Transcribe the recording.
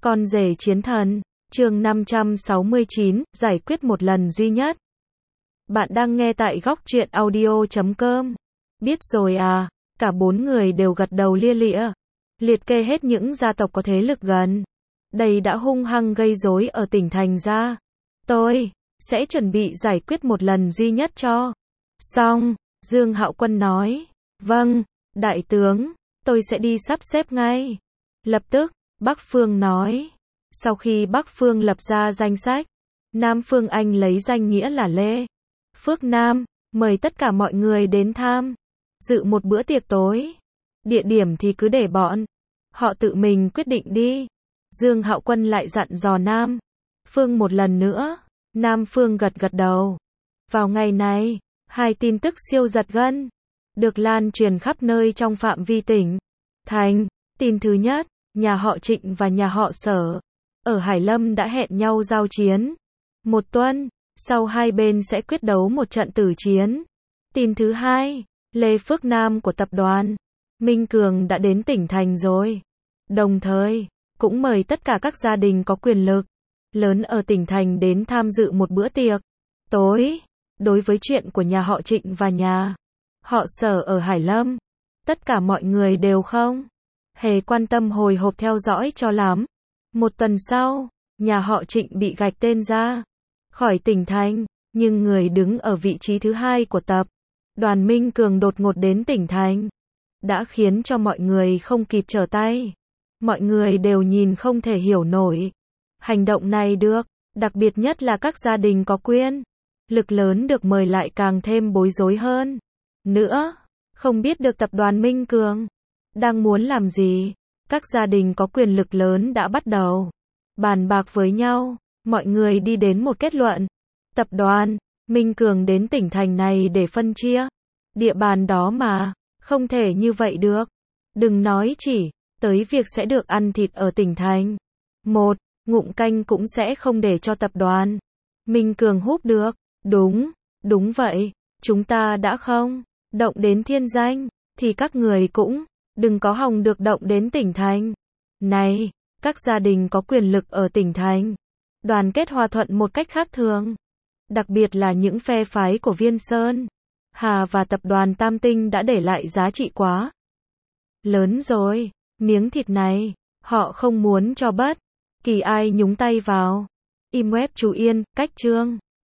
Con rể chiến thần, chương 569, giải quyết một lần duy nhất. Bạn đang nghe tại góc truyện audio.com. Biết rồi à, cả bốn người đều gật đầu lia lịa. Liệt kê hết những gia tộc có thế lực gần đây đã hung hăng gây rối ở tỉnh thành ra. Tôi sẽ chuẩn bị giải quyết một lần duy nhất cho xong. Dương Hạo Quân nói. Vâng, đại tướng, tôi sẽ đi sắp xếp ngay. Lập tức, Bắc Phương nói. Sau khi Bắc Phương lập ra danh sách, Nam Phương Anh lấy danh nghĩa là Lê Phước Nam, mời tất cả mọi người đến tham dự một bữa tiệc tối. Địa điểm thì cứ để bọn họ tự mình quyết định đi. Dương Hạo Quân lại dặn dò Nam Phương một lần nữa. Nam Phương gật gật đầu. Vào ngày này, hai tin tức siêu giật gân được lan truyền khắp nơi trong phạm vi tỉnh thành. Tin thứ nhất, nhà họ Trịnh và nhà họ Sở ở Hải Lâm đã hẹn nhau giao chiến. Một tuần sau hai bên sẽ quyết đấu một trận tử chiến. Tin thứ hai, Lê Phước Nam của tập đoàn Minh Cường đã đến tỉnh thành rồi. Đồng thời, cũng mời tất cả các gia đình có quyền lực lớn ở tỉnh thành đến tham dự một bữa tiệc tối. Đối với chuyện của nhà họ Trịnh và nhà họ Sở ở Hải Lâm, tất cả mọi người đều không hề quan tâm, hồi hộp theo dõi cho lắm. Một tuần sau, nhà họ Trịnh bị gạch tên ra khỏi tỉnh thành, nhưng người đứng ở vị trí thứ hai của tập đoàn Minh Cường đột ngột đến tỉnh thành, đã khiến cho mọi người không kịp trở tay. Mọi người đều nhìn không thể hiểu nổi hành động này được, đặc biệt nhất là các gia đình có quyền lực lớn được mời lại càng thêm bối rối hơn nữa. Không biết được tập đoàn Minh Cường đang muốn làm gì, các gia đình có quyền lực lớn đã bắt đầu bàn bạc với nhau. Mọi người đi đến một kết luận. Tập đoàn Minh Cường đến tỉnh thành này để phân chia địa bàn đó mà, không thể như vậy được. Đừng nói chỉ tới việc sẽ được ăn thịt ở tỉnh thành, một ngụm canh cũng sẽ không để cho tập đoàn Minh Cường húp được. Đúng vậy, chúng ta đã không động đến thiên danh, thì các người cũng đừng có hòng được động đến tỉnh thành này. Các gia đình có quyền lực ở tỉnh thành đoàn kết hòa thuận một cách khác thường, đặc biệt là những phe phái của Viên Sơn Hà và tập đoàn Tam Tinh đã để lại giá trị quá lớn rồi. Miếng thịt này, họ không muốn cho bất kỳ ai nhúng tay vào. Im web chú Yên, cách chương